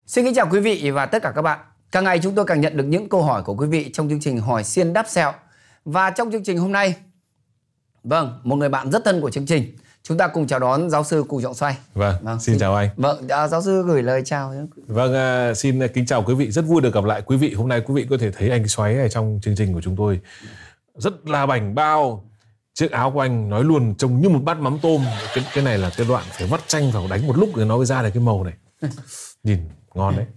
Xin kính chào quý vị và tất cả các bạn. Càng ngày chúng tôi càng nhận được những câu hỏi của quý vị trong chương trình Hỏi Xiên Đáp Sẹo. Và trong chương trình hôm nay, một người bạn rất thân của chương trình, chúng ta cùng chào đón giáo sư Cù Trọng Xoay. Xin chào anh. Giáo sư gửi lời chào. Xin kính chào quý vị, rất vui được gặp lại quý vị. Hôm nay quý vị có thể thấy anh Xoáy ở trong chương trình của chúng tôi rất là bảnh bao. Chiếc áo của anh nói luôn trông như một bát mắm tôm. Cái này là cái đoạn phải vắt chanh vào đánh một lúc rồi nó mới ra được cái màu này. Nhìn ngon đấy.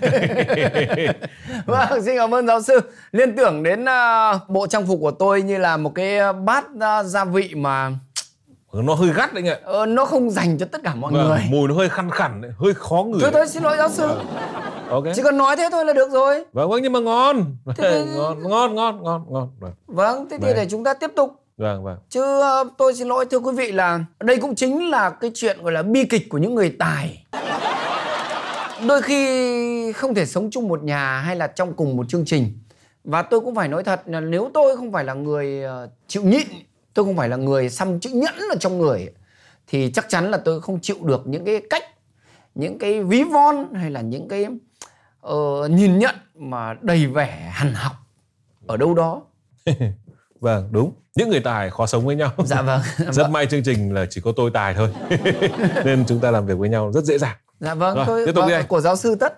Xin cảm ơn giáo sư. Liên tưởng đến bộ trang phục của tôi như là một cái bát gia vị mà nó hơi gắt đấy ạ. Nó không dành cho tất cả mọi người. Mùi nó hơi khăn khẳn, hơi khó ngửi. Thôi xin lỗi giáo sư. Okay. Chỉ cần nói thế thôi là được rồi. Vâng, nhưng mà ngon. Ngon. Vâng, thế thì để chúng ta tiếp tục. Vâng. Chứ tôi xin lỗi thưa quý vị là đây cũng chính là cái chuyện gọi là bi kịch của những người tài. Đôi khi không thể sống chung một nhà hay là trong cùng một chương trình. Và tôi cũng phải nói thật là nếu tôi không phải là người chịu nhịn, tôi không phải là người xăm chữ nhẫn ở trong người, thì chắc chắn là tôi không chịu được những cái cách, những cái ví von hay là những cái nhìn nhận mà đầy vẻ hằn học ở đâu đó. Vâng, đúng. Những người tài khó sống với nhau. Dạ vâng. Rất may chương trình là chỉ có tôi tài thôi. Nên chúng ta làm việc với nhau rất dễ dàng. Dạ vâng, rồi, tiếp tục đi anh. Của giáo sư Tất.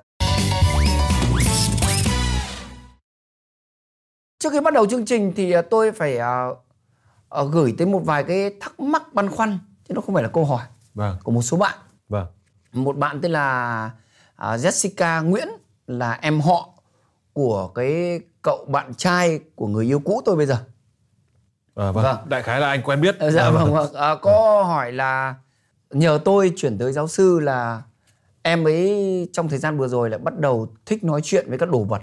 Trước khi bắt đầu chương trình thì tôi phải gửi tới một vài cái thắc mắc băn khoăn, chứ nó không phải là câu hỏi của một số bạn. Vâng. Một bạn tên là Jessica Nguyễn, là em họ của cái cậu bạn trai của người yêu cũ tôi bây giờ. Vâng. Đại khái là anh quen biết. Dạ vâng. Có hỏi là nhờ tôi chuyển tới giáo sư là em ấy trong thời gian vừa rồi lại bắt đầu thích nói chuyện với các đồ vật.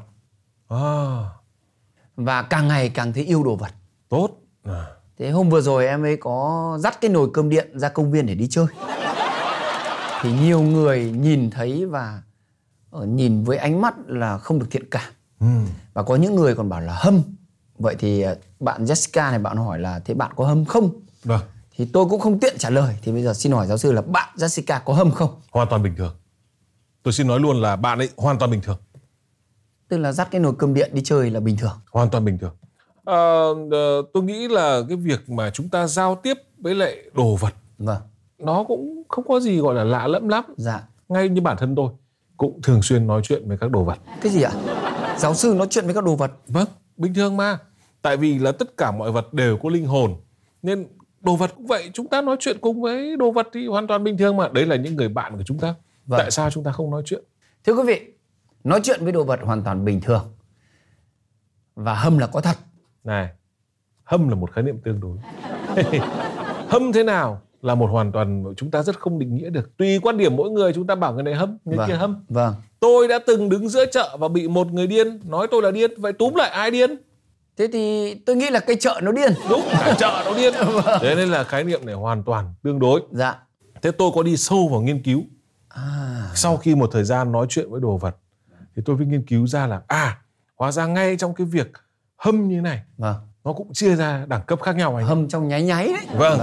Và càng ngày càng thấy yêu đồ vật. Tốt. Thế hôm vừa rồi em ấy có dắt cái nồi cơm điện ra công viên để đi chơi. Thì nhiều người nhìn thấy và nhìn với ánh mắt là không được thiện cảm. Và có những người còn bảo là hâm. Vậy thì bạn Jessica này bạn hỏi là thế bạn có hâm không? Vâng. Thì tôi cũng không tiện trả lời. Thì bây giờ xin hỏi giáo sư là bạn Jessica có hâm không? Hoàn toàn bình thường. Tôi xin nói luôn là bạn ấy hoàn toàn bình thường. Tức là dắt cái nồi cơm điện đi chơi là bình thường? Hoàn toàn bình thường. Tôi nghĩ là cái việc mà chúng ta giao tiếp với lại đồ vật, nó cũng không có gì gọi là lạ lẫm lắm. Dạ. Ngay như bản thân tôi cũng thường xuyên nói chuyện với các đồ vật. Cái gì ạ? Giáo sư nói chuyện với các đồ vật? Vâng, bình thường mà. Tại vì là tất cả mọi vật đều có linh hồn, nên đồ vật cũng vậy. Chúng ta nói chuyện cùng với đồ vật thì hoàn toàn bình thường mà. Đấy là những người bạn của chúng ta. Tại sao chúng ta không nói chuyện? Thưa quý vị, nói chuyện với đồ vật hoàn toàn bình thường. Và hâm là có thật. Này, hâm là một khái niệm tương đối. Hâm thế nào là một hoàn toàn chúng ta rất không định nghĩa được. Tùy quan điểm mỗi người, chúng ta bảo người này hâm, người kia hâm. Tôi đã từng đứng giữa chợ và bị một người điên nói tôi là điên. Vậy túm lại ai điên? Thế thì tôi nghĩ là cái chợ nó điên. Đúng, cả chợ nó điên. Thế nên là khái niệm này hoàn toàn tương đối. Dạ. Thế tôi có đi sâu vào nghiên cứu. Sau khi một thời gian nói chuyện với đồ vật thì tôi mới nghiên cứu ra là hóa ra ngay trong cái việc hâm như này, nó cũng chia ra đẳng cấp khác nhau anh. Hâm trong nháy nháy đấy.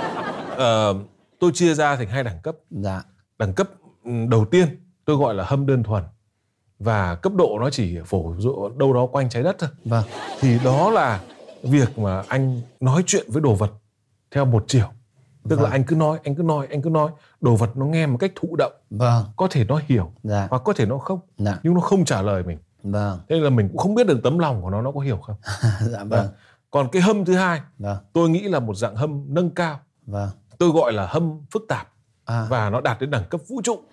Tôi chia ra thành 2 đẳng cấp. Dạ. Đẳng cấp đầu tiên tôi gọi là hâm đơn thuần, và cấp độ nó chỉ phổ đâu đó quanh trái đất thôi. Thì đó là việc mà anh nói chuyện với đồ vật theo một chiều. Tức là anh cứ nói, đồ vật nó nghe một cách thụ động. Có thể nó hiểu, hoặc có thể nó không. Nhưng nó không trả lời mình. Thế là mình cũng không biết được tấm lòng của nó có hiểu không. Còn cái hâm thứ hai, tôi nghĩ là một dạng hâm nâng cao. Tôi gọi là hâm phức tạp. Và nó đạt đến đẳng cấp vũ trụ.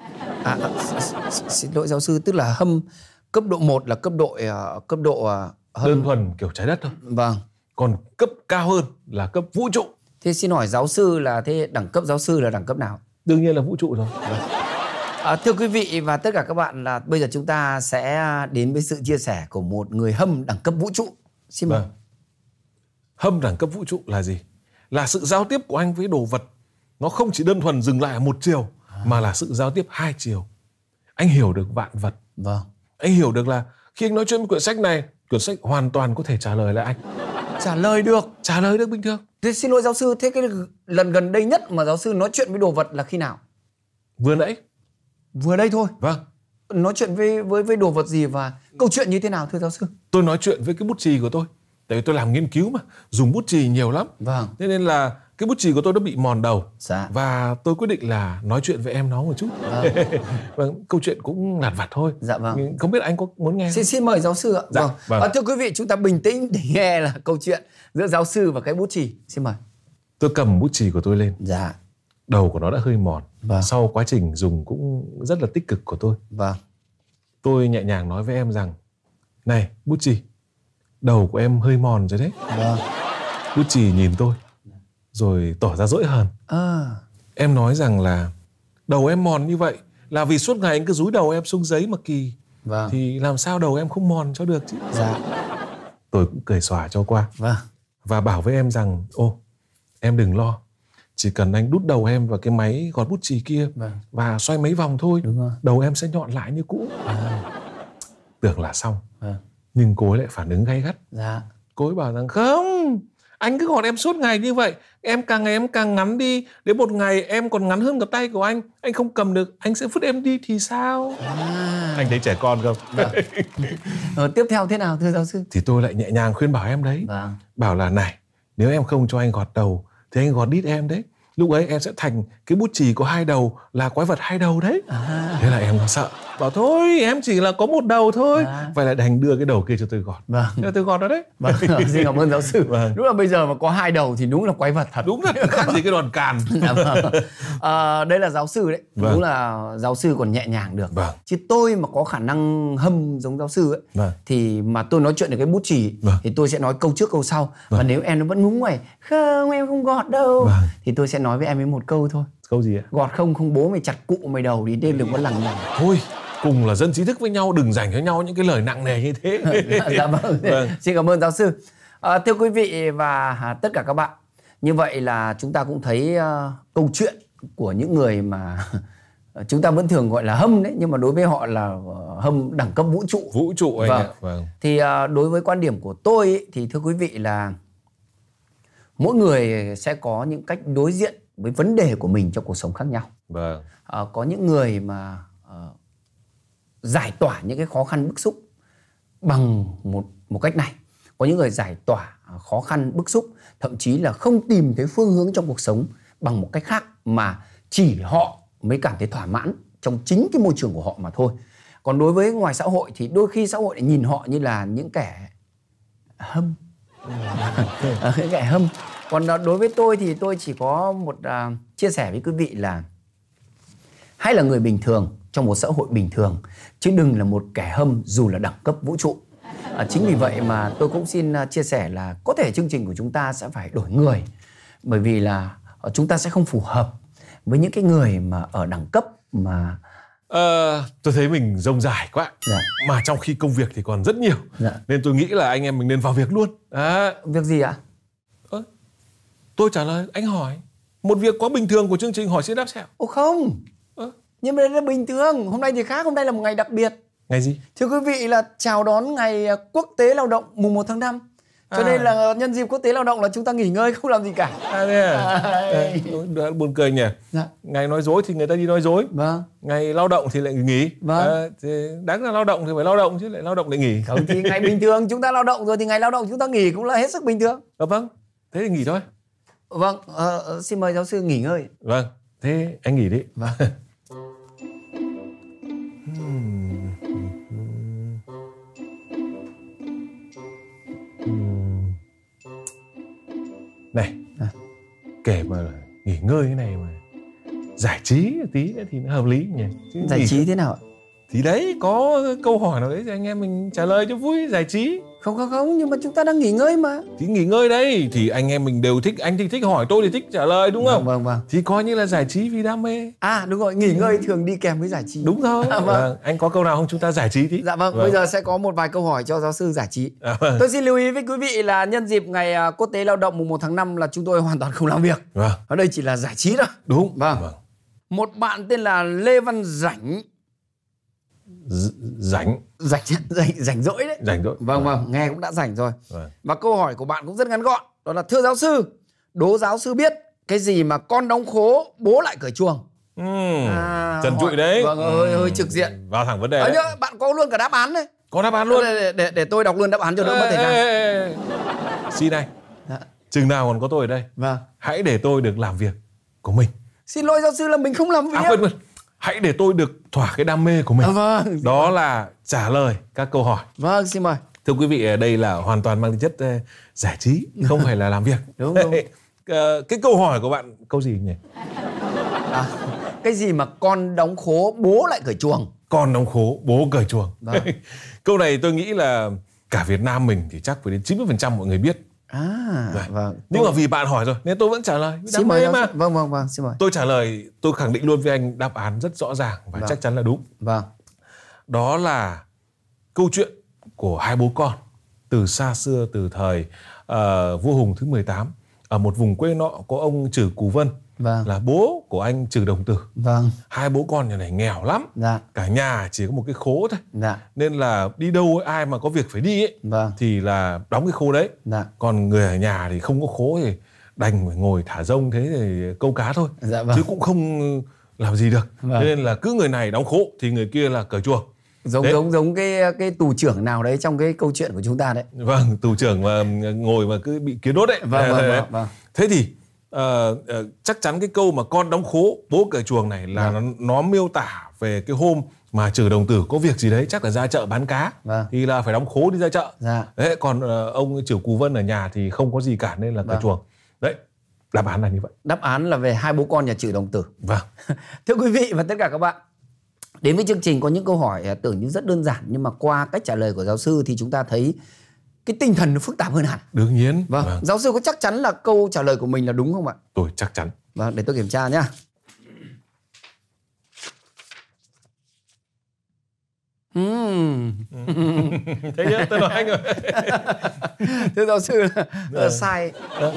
Xin lỗi giáo sư, tức là hâm cấp độ 1 là cấp độ hâm đơn thuần kiểu trái đất thôi. Còn cấp cao hơn là cấp vũ trụ. Thế xin hỏi giáo sư là thế đẳng cấp giáo sư là đẳng cấp nào? Đương nhiên là vũ trụ rồi. Thưa quý vị và tất cả các bạn, là bây giờ chúng ta sẽ đến với sự chia sẻ của một người hâm đẳng cấp vũ trụ. Xin mời. Hâm đẳng cấp vũ trụ là gì? Là sự giao tiếp của anh với đồ vật nó không chỉ đơn thuần dừng lại ở một chiều, mà là sự giao tiếp 2 chiều. Anh hiểu được vạn vật. Anh hiểu được là khi anh nói chuyện với quyển sách này, quyển sách hoàn toàn có thể trả lời lại anh. Trả lời được bình thường. Thế xin lỗi giáo sư, thế cái lần gần đây nhất mà giáo sư nói chuyện với đồ vật là khi nào? Vừa nãy. Vừa đây thôi? nói chuyện với đồ vật gì và câu chuyện như thế nào thưa giáo sư? Tôi nói chuyện với cái bút chì của tôi. Tại vì tôi làm nghiên cứu mà, dùng bút chì nhiều lắm. Vâng. Thế nên là cái bút chì của tôi nó bị mòn đầu. Dạ. Và tôi quyết định là nói chuyện với em nó một chút. Vâng, câu chuyện cũng lặt vặt thôi. Dạ vâng. Không biết anh có muốn nghe không? Xin mời giáo sư ạ. Dạ, vâng. Thưa quý vị, chúng ta bình tĩnh để nghe là câu chuyện giữa giáo sư và cái bút chì. Xin mời. Tôi cầm bút chì của tôi lên. Dạ. Đầu của nó đã hơi mòn. Vâng. Sau quá trình dùng cũng rất là tích cực của tôi. Vâng. Tôi nhẹ nhàng nói với em rằng: này bút chì, đầu của em hơi mòn rồi đấy. Vâng. Bút chì nhìn tôi rồi tỏ ra dỗi hờn. Em nói rằng là đầu em mòn như vậy là vì suốt ngày anh cứ dúi đầu em xuống giấy mà kỳ. Vâng. Thì làm sao đầu em không mòn cho được chứ. Dạ. Tôi cũng cười xòa cho qua. Vâng. Và bảo với em rằng: ô, em đừng lo, chỉ cần anh đút đầu em vào cái máy gọt bút chì kia. Vâng. Và xoay mấy vòng thôi. Đúng rồi. Đầu em sẽ nhọn lại như cũ. Tưởng là xong. Vâng. Nhưng cô ấy lại phản ứng gay gắt. Dạ. Cô ấy bảo rằng: không, anh cứ gọt em suốt ngày như vậy, em càng ngày em càng ngắn đi, đến một ngày em còn ngắn hơn cả tay của anh không cầm được, anh sẽ vứt em đi thì sao? Anh thấy trẻ con không? Vâng. Tiếp theo thế nào thưa giáo sư? Thì tôi lại nhẹ nhàng khuyên bảo em đấy. Vâng. Bảo là này, nếu em không cho anh gọt đầu thì anh gọt đít em đấy. Lúc ấy em sẽ thành cái bút chì có 2 đầu, là quái vật 2 đầu đấy. Thế là em nó sợ, bảo thôi em chỉ là có 1 đầu thôi. Vậy là đành đưa cái đầu kia cho tôi gọt. Vâng. Thế là tôi gọt nó đấy. Vâng. Xin cảm ơn giáo sư. Vâng. Đúng là bây giờ mà có 2 đầu thì đúng là quái vật thật. Đúng là khác gì cái đòn càn. Vâng. Đây là giáo sư đấy. Vâng. Đúng là giáo sư còn nhẹ nhàng được. Vâng. Chứ tôi mà có khả năng hâm giống giáo sư ấy, vâng, thì mà tôi nói chuyện được cái bút chì, vâng, thì tôi sẽ nói câu trước câu sau. Vâng. Và nếu em nó vẫn ngúng nguẩy, không em không gọt đâu, vâng, thì tôi sẽ nói với em ấy một câu thôi. Câu gì ạ? Gọt không bố mày chặt cụ mày đầu đi, đêm đừng có lằng nhằng. Thôi, cùng là dân trí thức với nhau, đừng dành cho nhau những cái lời nặng nề như thế. Dạ vâng. Vâng. Xin cảm ơn giáo sư. Thưa quý vị và tất cả các bạn, như vậy là chúng ta cũng thấy câu chuyện của những người mà chúng ta vẫn thường gọi là hâm đấy, nhưng mà đối với họ là hâm đẳng cấp vũ trụ. Vũ trụ anh vâng. ạ. Vâng. Thì đối với quan điểm của tôi ấy, thì thưa quý vị là mỗi người sẽ có những cách đối diện với vấn đề của mình trong cuộc sống khác nhau. Vâng. Có những người mà giải tỏa những cái khó khăn bức xúc bằng một cách này. Có những người giải tỏa khó khăn bức xúc, thậm chí là không tìm thấy phương hướng trong cuộc sống bằng một cách khác, mà chỉ họ mới cảm thấy thỏa mãn trong chính cái môi trường của họ mà thôi. Còn đối với ngoài xã hội thì đôi khi xã hội lại nhìn họ như là những kẻ hâm. Những kẻ hâm. Còn đối với tôi thì tôi chỉ có một chia sẻ với quý vị là hãy là người bình thường trong một xã hội bình thường, chứ đừng là một kẻ hâm dù là đẳng cấp vũ trụ. Chính vì vậy mà tôi cũng xin chia sẻ là có thể chương trình của chúng ta sẽ phải đổi người, bởi vì là chúng ta sẽ không phù hợp với những cái người mà ở đẳng cấp mà... Tôi thấy mình rông dài quá. Dạ. Mà trong khi công việc thì còn rất nhiều. Dạ. Nên tôi nghĩ là anh em mình nên vào việc luôn. Việc gì ạ? Tôi trả lời, anh hỏi. Một việc quá bình thường của chương trình hỏi xin đáp sẹo. Ồ không, nhưng mà đây là bình thường. Hôm nay thì khác, hôm nay là một ngày đặc biệt. Ngày gì? Thưa quý vị, là chào đón ngày Quốc tế Lao động mùng 1 tháng 5. Cho nên là nhân dịp Quốc tế Lao động là chúng ta nghỉ ngơi không làm gì cả. Buồn cười nhỉ. Dạ. Ngày nói dối thì người ta đi nói dối. Vâng. Ngày lao động thì lại nghỉ. Vâng. Thì đáng là lao động thì phải lao động chứ lại lao động lại nghỉ. Không, thì ngày bình thường chúng ta lao động rồi thì ngày lao động chúng ta nghỉ cũng là hết sức bình thường. Vâng, thế thì nghỉ thôi. Vâng, xin mời giáo sư nghỉ ngơi. Vâng, thế anh nghỉ đi. Vâng. Này, kể mà nghỉ ngơi thế này mà giải trí một tí nữa thì nó hợp lý nhỉ. Chứ Giải trí thế nào ạ? Thì đấy, có câu hỏi nào đấy thì anh em mình trả lời cho vui, giải trí. Không, nhưng mà chúng ta đang nghỉ ngơi mà. Thì nghỉ ngơi đấy, thì anh em mình đều thích, anh thì thích hỏi, tôi thì thích trả lời, đúng không? Vâng. Thì coi như là giải trí vì đam mê. Đúng rồi, nghỉ ngơi thường đi kèm với giải trí. Đúng rồi. Vâng. Anh có câu nào không, chúng ta giải trí tí? Dạ vâng, bây giờ sẽ có một vài câu hỏi cho giáo sư giải trí. Vâng. Tôi xin lưu ý với quý vị là nhân dịp ngày Quốc tế Lao động mùng 1 tháng 5 là chúng tôi hoàn toàn không làm việc. Vâng. Ở đây chỉ là giải trí thôi. Đúng. Vâng. Một bạn tên là Lê Văn Rảnh. Rảnh rỗi đấy. Rảnh rỗi. Vâng, nghe cũng đã rảnh rồi. Vâng. Và câu hỏi của bạn cũng rất ngắn gọn. Đó là: thưa giáo sư, đố giáo sư biết cái gì mà con đóng khố bố lại cởi chuồng? Trần trụi đấy. Vâng, hơi trực diện. Vào thẳng vấn đề đấy. Nhớ, bạn có luôn cả đáp án đấy. Có đáp án luôn. Để tôi đọc luôn đáp án cho đỡ mất thời gian. Xin anh. Chừng nào còn có tôi ở đây. Vâng. Hãy để tôi được làm việc của mình. Xin lỗi giáo sư là mình không làm việc. Quên. Hãy để tôi được thỏa cái đam mê của mình. Vâng. Đó là trả lời các câu hỏi. Vâng, xin mời. Thưa quý vị, đây là hoàn toàn mang tính chất giải trí, không phải là làm việc. Đúng. Cái câu hỏi của bạn câu gì nhỉ? Cái gì mà con đóng khố bố lại cởi chuồng? Con đóng khố bố cởi chuồng. Vâng. Câu này tôi nghĩ là cả Việt Nam mình thì chắc phải đến 90% mọi người biết. Vâng. Nhưng mà vì bạn hỏi rồi nên tôi vẫn trả lời. Xin mời mà. Vâng, xin mời. Tôi trả lời, tôi khẳng định luôn với anh đáp án rất rõ ràng và chắc chắn là đúng. Vâng. Đó là câu chuyện của hai bố con từ xa xưa, từ thời vua Hùng thứ 18. Ở một vùng quê nọ có ông Trử Cù Vân, là bố của anh Trử Đồng Tử. Vâng. Hai bố con nhà này nghèo lắm. Cả nhà chỉ có một cái khố thôi. Nên là đi đâu ấy, ai mà có việc phải đi ấy, thì là đóng cái khố đấy. Còn người ở nhà thì không có khố thì đành phải ngồi thả rông thế thì câu cá thôi. Chứ cũng không làm gì được. Nên là cứ người này đóng khố thì người kia là cởi chuồng. Giống cái tù trưởng nào đấy trong cái câu chuyện của chúng ta đấy. Vâng, tù trưởng mà ngồi mà cứ bị kiến đốt đấy. Vâng. Thế thì chắc chắn cái câu mà con đóng khố bố cởi chuồng này là nó miêu tả về cái hôm mà Trử Đồng Tử có việc gì đấy, chắc là ra chợ bán cá, thì là phải đóng khố đi ra chợ. Đấy, còn ông Trử Cù Vân ở nhà thì không có gì cả nên là cởi chuồng. Đấy, đáp án là như vậy. Đáp án là về hai bố con nhà Trử Đồng Tử. Vâng. Thưa quý vị và tất cả các bạn, đến với chương trình có những câu hỏi tưởng như rất đơn giản, nhưng mà qua cách trả lời của giáo sư thì chúng ta thấy cái tinh thần nó phức tạp hơn hẳn. Đương nhiên. Vâng. Giáo sư có chắc chắn là câu trả lời của mình là đúng không ạ? Tôi chắc chắn. Vâng, để tôi kiểm tra nhá. Thế nhá, tôi nói anh rồi. Thưa giáo sư là sai.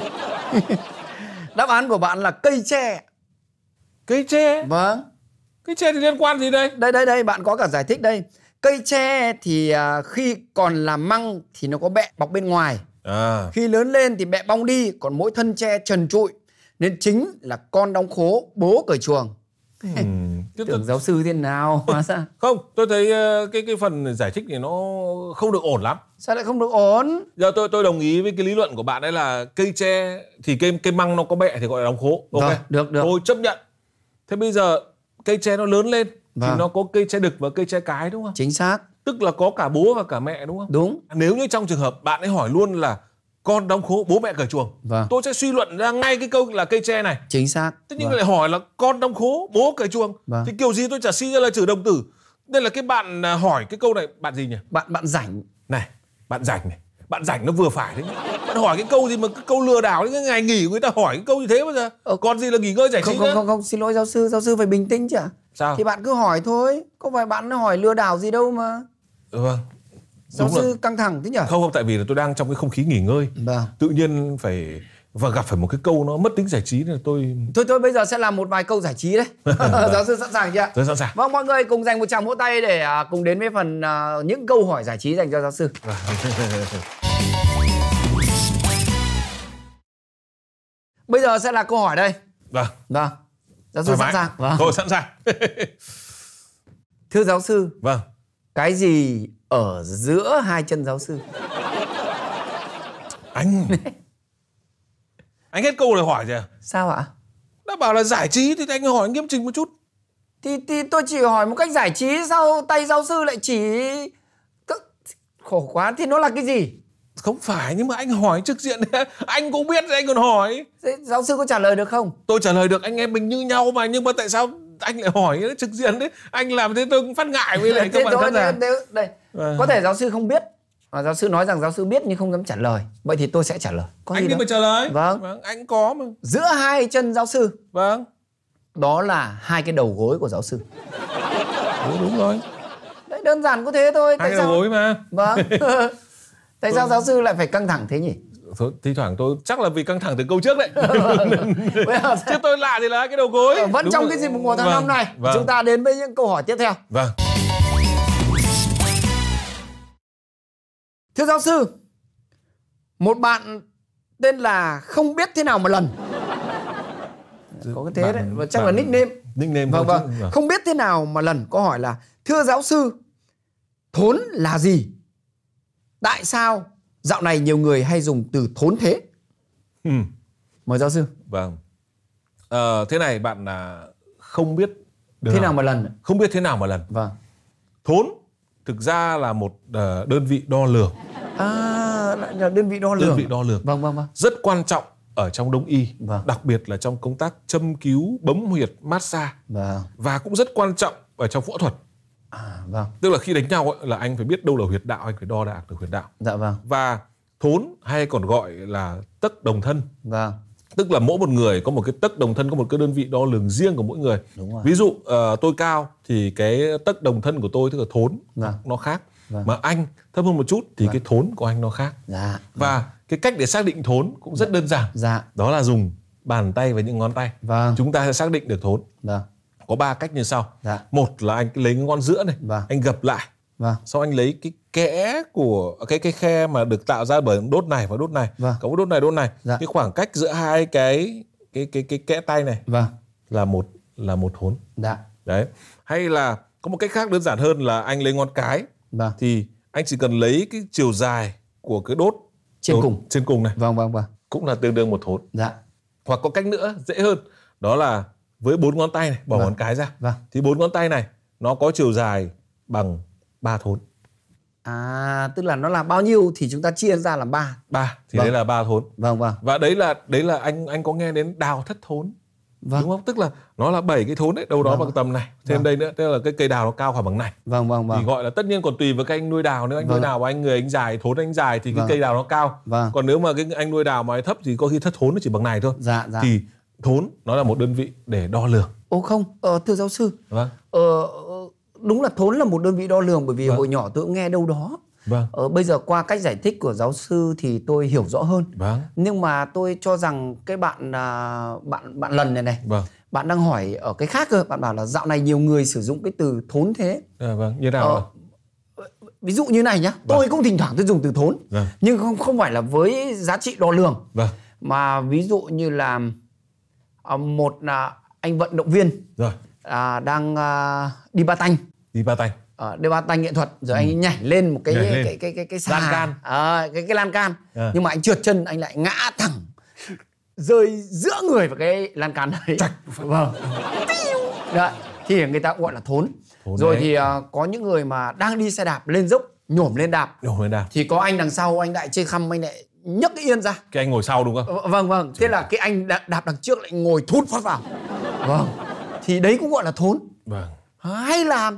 Đáp án của bạn là cây tre. Cây tre? Vâng. Cây tre thì liên quan gì đây? Đây, bạn có cả giải thích đây. Cây tre thì khi còn là măng thì nó có bẹ bọc bên ngoài. Khi lớn lên thì bẹ bong đi, còn mỗi thân tre trần trụi. Nên chính là con đóng khố bố cởi chuồng. Tưởng giáo sư thế nào? Không, tôi thấy cái phần giải thích này nó không được ổn lắm. Sao lại không được ổn? Giờ tôi đồng ý với cái lý luận của bạn đấy là cây tre thì cây măng nó có bẹ thì gọi là đóng khố. Ok, được. Tôi chấp nhận. Thế bây giờ cây tre nó lớn lên thì nó có cây tre đực và cây tre cái đúng không? Chính xác. Tức là có cả bố và cả mẹ đúng không? Đúng. Nếu như trong trường hợp bạn ấy hỏi luôn là con đóng khố bố mẹ cởi chuồng, tôi sẽ suy luận ra ngay cái câu là cây tre này. Chính xác. Thế nhưng lại hỏi là con đóng khố bố cởi chuồng, thì kiểu gì tôi chả suy ra là Trử Đồng Tử. Nên là cái bạn hỏi cái câu này, bạn gì nhỉ? Bạn rảnh. Này, bạn rảnh này. Bạn rảnh nó vừa phải đấy. Bạn hỏi cái câu gì mà cái câu lừa đảo, cái ngày nghỉ của người ta hỏi cái câu như thế bao giờ? Còn gì là nghỉ ngơi giải trí nữa? Không, xin lỗi giáo sư phải bình tĩnh chứ ạ. Sao? Thì bạn cứ hỏi thôi, có phải bạn hỏi lừa đảo gì đâu mà. Vâng. Giáo sư căng thẳng thế nhỉ? Không, tại vì là tôi đang trong cái không khí nghỉ ngơi. Tự nhiên phải gặp phải một cái câu nó mất tính giải trí nên tôi... Thôi bây giờ sẽ làm một vài câu giải trí đấy. Giáo sư sẵn sàng chưa ạ? Tôi sẵn sàng. Vâng, mọi người cùng dành một tràng vỗ tay để cùng đến với phần những câu hỏi giải trí dành cho giáo sư. Bây giờ sẽ là câu hỏi đây. Vâng. Giáo sư sẵn sàng. Tôi sẵn sàng. Thưa giáo sư. Vâng. Cái gì ở giữa hai chân giáo sư? Anh hết câu rồi hỏi rồi à? Sao ạ? Đã bảo là giải trí thì anh hỏi nghiêm chỉnh một chút. Thì tôi chỉ hỏi một cách giải trí, sao tay giáo sư lại chỉ... Khổ quá, thì nó là cái gì? Không phải, nhưng mà anh hỏi trực diện anh cũng biết thì anh còn hỏi. Thế giáo sư có trả lời được không? Tôi trả lời được, anh em mình như nhau mà. Nhưng mà tại sao anh lại hỏi trực diện đấy? Anh làm thế tôi cũng phát ngại với lại các bạn khán giả. Đây. Có thể giáo sư không biết, mà giáo sư nói rằng giáo sư biết nhưng không dám trả lời. Vậy thì tôi sẽ trả lời. Anh đi mà trả lời. Vâng, anh có mà. Giữa hai chân giáo sư. Vâng. Đó là hai cái đầu gối của giáo sư. Đúng rồi. Đấy, đơn giản có thế thôi. Hai cái đầu gối mà. Vâng. Tại sao giáo sư lại phải căng thẳng thế nhỉ? Thôi, thi thoảng tôi chắc là vì căng thẳng từ câu trước đấy. Chứ tôi lạ thì là cái đầu gối. Vẫn đúng trong rồi. Cái dịp mùng 1 tháng 5 này, chúng ta đến với những câu hỏi tiếp theo. Vâng. Thưa giáo sư, một bạn tên là không biết thế nào mà lần. có cái thế đấy. Và chắc là nickname. Vâng. Không biết thế nào mà lần có hỏi là: thưa giáo sư, thốn là gì? Tại sao dạo này nhiều người hay dùng từ thốn thế? Mời giáo sư. Vâng. Thế này bạn không biết thế nào mà lần? Không biết thế nào mà lần. Vâng. Thốn thực ra là một đơn vị đo lường. Là đơn vị đo lường. Đơn vị đo lường. Vâng. Rất quan trọng ở trong đông y. Vâng. Đặc biệt là trong công tác châm cứu, bấm huyệt, massage. Vâng. Và cũng rất quan trọng ở trong phẫu thuật. Vâng. Tức là khi đánh nhau là anh phải biết đâu là huyệt đạo, anh phải đo đạc được huyệt đạo. Dạ vâng. Và thốn hay còn gọi là tấc đồng thân. Vâng. Tức là mỗi một người có một cái tấc đồng thân, có một cái đơn vị đo lường riêng của mỗi người. Đúng rồi. Ví dụ tôi cao thì cái tấc đồng thân của tôi tức là thốn nó khác. Vâng. Mà anh thấp hơn một chút thì cái thốn của anh nó khác. Dạ. Và cái cách để xác định thốn cũng rất đơn giản. Dạ. Đó là dùng bàn tay và những ngón tay. Vâng. Chúng ta sẽ xác định được thốn. Vâng. Có 3 cách như sau. Dạ. Một là anh lấy cái ngón giữa này, vâng. anh gập lại. Vâng. Sau anh lấy cái kẽ của cái khe mà được tạo ra bởi đốt này và đốt này. Vâng. Có đốt này. Dạ. Cái khoảng cách giữa hai cái kẽ tay này vâng. là một thốn. Dạ. Đấy. Hay là có một cách khác đơn giản hơn là anh lấy ngón cái. Vâng. Thì anh chỉ cần lấy cái chiều dài của cái đốt trên cùng này. Vâng. Cũng là tương đương một thốn. Dạ. Hoặc có cách nữa dễ hơn, đó là với 4 ngón tay này, bỏ ngón cái ra. Vâng. Thì 4 ngón tay này nó có chiều dài bằng 3 thốn. Tức là nó là bao nhiêu thì chúng ta chia ra làm 3. 3 thì đấy là 3 thốn. Vâng. Và đấy là anh có nghe đến đào thất thốn. Vâng. Đúng không? Tức là nó là 7 cái thốn đấy, đâu đó bằng tầm này. Thêm đây nữa, tức là cái cây đào nó cao khoảng bằng này. Vâng. Thì gọi là, tất nhiên còn tùy với cái anh nuôi đào, nếu anh nuôi đào mà anh dài, thốn anh dài thì cái cây đào nó cao. Còn nếu mà cái anh nuôi đào mà anh thấp thì có khi thất thốn nó chỉ bằng này thôi. Dạ. Thì thốn nó là một đơn vị để đo lường. Không, thưa giáo sư. Vâng. Đúng là thốn là một đơn vị đo lường, bởi vì hồi nhỏ tôi cũng nghe đâu đó. Vâng. Bây giờ qua cách giải thích của giáo sư thì tôi hiểu rõ hơn. Vâng. Nhưng mà tôi cho rằng cái bạn lần này. Vâng. Bạn đang hỏi ở cái khác cơ. Bạn bảo là dạo này nhiều người sử dụng cái từ thốn thế. Vâng, như nào? Ví dụ như này nhá. Tôi cũng thỉnh thoảng tôi dùng từ thốn. Nhưng không phải là với giá trị đo lường. Mà ví dụ như là một anh vận động viên đang đi ba tanh. Đi ba tanh nghệ thuật rồi anh nhảy lên một cái xà, lan can. Cái lan can. Nhưng mà anh trượt chân, anh lại ngã thẳng rơi giữa người vào cái lan can đấy. Vâng. Đấy, thì người ta cũng gọi là thốn. Rồi đấy. Thì có những người mà đang đi xe đạp lên dốc, nhổm lên đạp. Thì có anh đằng sau, anh lại chê khăm, anh lại nhấc cái yên ra. Cái anh ngồi sau đúng không? Vâng. Thế là cái anh đạp đằng trước lại ngồi thút phát vào. Vâng. Thì đấy cũng gọi là thốn. Vâng. Hay là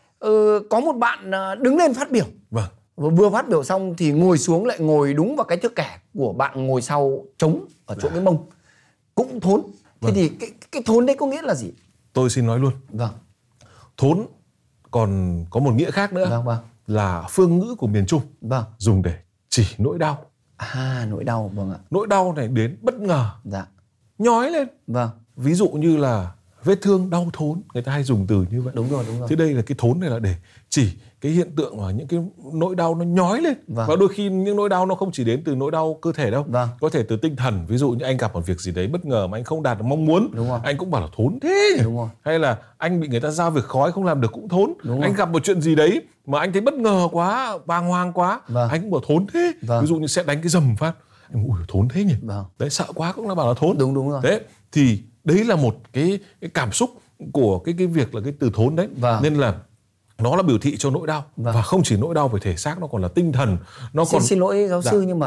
có một bạn đứng lên phát biểu. Vâng. Vừa phát biểu xong thì ngồi xuống lại ngồi đúng vào cái thước kẻ của bạn ngồi sau trống ở chỗ cái mông. Cũng thốn. Thế thì cái thốn đấy có nghĩa là gì? Tôi xin nói luôn. Vâng. Thốn còn có một nghĩa khác nữa. Vâng. Là phương ngữ của miền Trung. Vâng. Dùng để chỉ nỗi đau. Nỗi đau, vâng ạ. Nỗi đau này đến bất ngờ. Dạ. Nhói lên. Vâng. Ví dụ như là vết thương đau thốn, người ta hay dùng từ như vậy. Đúng rồi. Thế đây là cái thốn này là để chỉ cái hiện tượng mà những cái nỗi đau nó nhói lên. Và đôi khi những nỗi đau nó không chỉ đến từ nỗi đau cơ thể đâu. Có thể từ tinh thần. Ví dụ như anh gặp một việc gì đấy bất ngờ mà anh không đạt được mong muốn. Anh cũng bảo là thốn thế nhỉ? Hay là anh bị người ta giao việc khó không làm được cũng thốn. Anh gặp một chuyện gì đấy mà anh thấy bất ngờ quá, bàng hoàng quá, anh cũng bảo thốn thế. Ví dụ như sẽ đánh cái rầm phát, anh ui thốn thế nhỉ? Đấy, sợ quá cũng là bảo là thốn. Đúng rồi. Đấy thì đấy là một cái cảm xúc của cái việc là cái từ thốn đấy. Nên là nó là biểu thị cho nỗi đau. Và không chỉ nỗi đau về thể xác, nó còn là tinh thần. Nó còn... Xin lỗi giáo sư, nhưng mà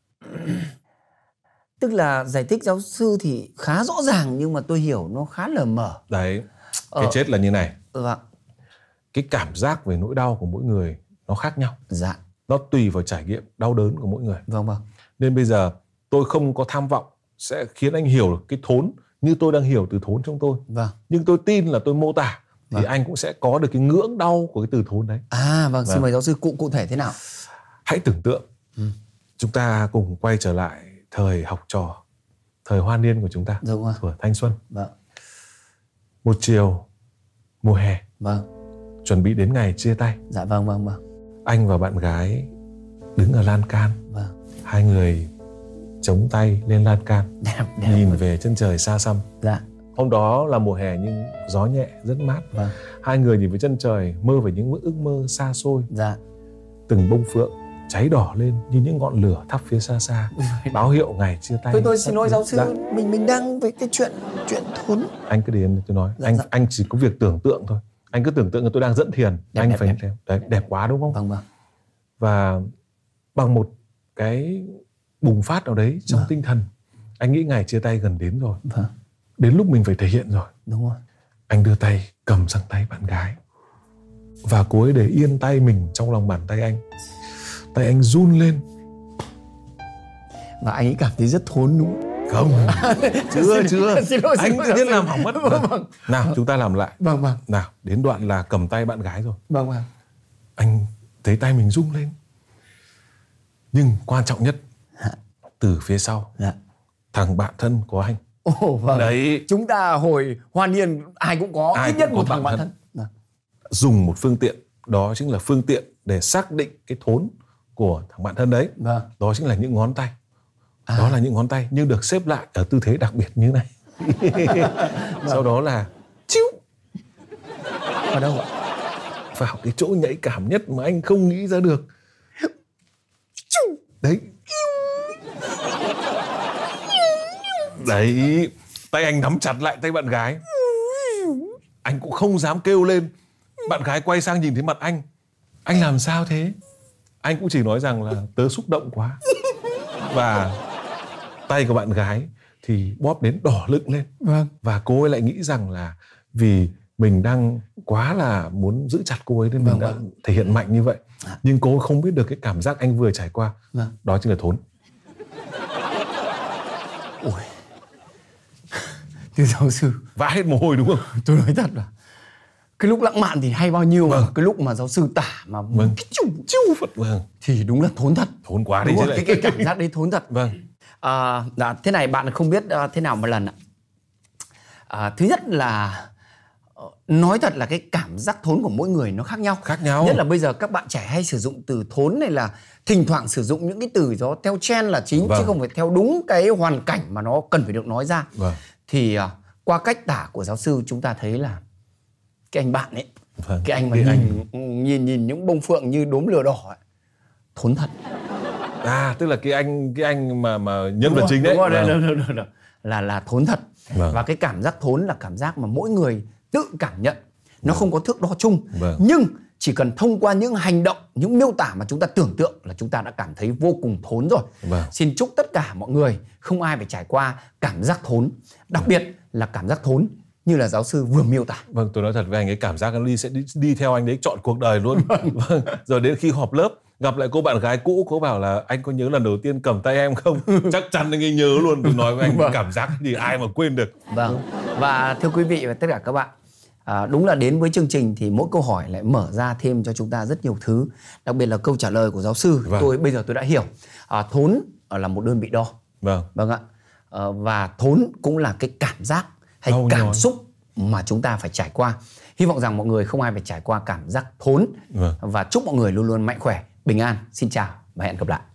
tức là giải thích giáo sư thì khá rõ ràng, nhưng mà tôi hiểu nó khá lờ mờ. Đấy, cái chết là như này. Cái cảm giác về nỗi đau của mỗi người nó khác nhau. Dạ. Nó tùy vào trải nghiệm đau đớn của mỗi người. Vâng. Nên bây giờ tôi không có tham vọng sẽ khiến anh hiểu được cái thốn như tôi đang hiểu từ thốn trong tôi. Nhưng tôi tin là tôi mô tả thì anh cũng sẽ có được cái ngưỡng đau của cái từ thốn đấy. Xin mời giáo sư cụ thể thế nào? Hãy tưởng tượng chúng ta cùng quay trở lại thời học trò, thời hoa niên của chúng ta, tuổi thanh xuân. Một chiều mùa hè, chuẩn bị đến ngày chia tay. Dạ vâng. Anh và bạn gái đứng ở lan can. Hai người chống tay lên lan can, nhìn về chân trời xa xăm. Hôm đó là mùa hè nhưng gió nhẹ rất mát. Vâng. Hai người nhìn với chân trời, mơ về những ước mơ xa xôi. Dạ. Từng bông phượng cháy đỏ lên như những ngọn lửa thắp phía xa xa, báo hiệu ngày chia tay. Tôi xin lỗi giáo sư, dạ. mình đang với cái chuyện thốn. Anh cứ đến tôi nói, dạ, anh chỉ có việc tưởng tượng thôi. Anh cứ tưởng tượng là tôi đang dẫn thiền. Anh phải đẹp quá đúng không? Vâng vâng. Và bằng một cái bùng phát nào đấy trong tinh thần, anh nghĩ ngày chia tay gần đến rồi. Vâng. Đến lúc mình phải thể hiện rồi. Đúng rồi. Anh đưa tay cầm sang tay bạn gái và cô ấy để yên tay mình trong lòng bàn tay anh. Tay anh run lên. Và anh ấy cảm thấy rất thốn đúng không? Chưa. Anh tự nhiên làm hỏng mất. Vâng. Nào chúng ta làm lại. Vâng. Nào đến đoạn là cầm tay bạn gái rồi. Vâng. Anh thấy tay mình rung lên. Nhưng quan trọng nhất, từ phía sau, thằng bạn thân của anh. Vâng. Đấy. Chúng ta hồi hoa niên ai cũng có ít nhất một thằng bạn thân. Dùng một phương tiện, đó chính là phương tiện để xác định cái thốn của thằng bạn thân đấy. Vâng. Đó chính là những ngón tay. Đó là những ngón tay nhưng được xếp lại ở tư thế đặc biệt như này. Sau đó là chiu. Ở đâu ạ? Vào cái chỗ nhạy cảm nhất mà anh không nghĩ ra được. Đấy. Đấy. Tay anh nắm chặt lại tay bạn gái. Anh cũng không dám kêu lên. Bạn gái quay sang nhìn thấy mặt anh. Anh làm sao thế? Anh cũng chỉ nói rằng là tớ xúc động quá. Và tay của bạn gái thì bóp đến đỏ lựng lên. Vâng. Và cô ấy lại nghĩ rằng là vì mình đang quá là muốn giữ chặt cô ấy nên mình đã thể hiện mạnh như vậy. Nhưng cô ấy không biết được cái cảm giác anh vừa trải qua. Đó chính là thốn. Ôi. Thưa giáo sư, vã hết mồ hôi đúng không? Tôi nói thật là cái lúc lãng mạn thì hay bao nhiêu, cái lúc mà giáo sư tả mà cái chiu Phật thì đúng là thốn thật. Thốn quá đấy chứ lại. Cái cảm giác đấy thốn thật. Thế này bạn không biết thế nào một lần ạ. Thứ nhất là nói thật là cái cảm giác thốn của mỗi người nó khác nhau. Nhất là bây giờ các bạn trẻ hay sử dụng từ thốn này là thỉnh thoảng sử dụng những cái từ đó theo trend là chính, chứ không phải theo đúng cái hoàn cảnh mà nó cần phải được nói ra. Thì qua cách tả của giáo sư chúng ta thấy là cái anh bạn ấy, cái anh mà nhìn những bông phượng như đốm lửa đỏ ấy, thốn thật. Tức là cái anh mà nhân vật chính đấy. Là thốn thật. Và cái cảm giác thốn là cảm giác mà mỗi người tự cảm nhận. Nó không có thước đo chung. Nhưng chỉ cần thông qua những hành động, những miêu tả mà chúng ta tưởng tượng là chúng ta đã cảm thấy vô cùng thốn rồi. Xin chúc tất cả mọi người không ai phải trải qua cảm giác thốn. Đặc biệt là cảm giác thốn như là giáo sư vừa miêu tả. Tôi nói thật với anh, cái cảm giác sẽ đi theo anh đấy trọn cuộc đời luôn. Rồi đến khi họp lớp gặp lại cô bạn gái cũ, cô bảo là anh có nhớ lần đầu tiên cầm tay em không? Chắc chắn anh ấy nhớ luôn. Tôi nói với anh cảm giác thì ai mà quên được. Và thưa quý vị và tất cả các bạn, đúng là đến với chương trình thì mỗi câu hỏi lại mở ra thêm cho chúng ta rất nhiều thứ. Đặc biệt là câu trả lời của giáo sư. Bây giờ tôi đã hiểu. Thốn là một đơn vị đo. Vâng ạ. Và thốn cũng là cái cảm giác hay cảm xúc mà chúng ta phải trải qua. Hy vọng rằng mọi người không ai phải trải qua cảm giác thốn. Và chúc mọi người luôn luôn mạnh khỏe, bình an. Xin chào và hẹn gặp lại.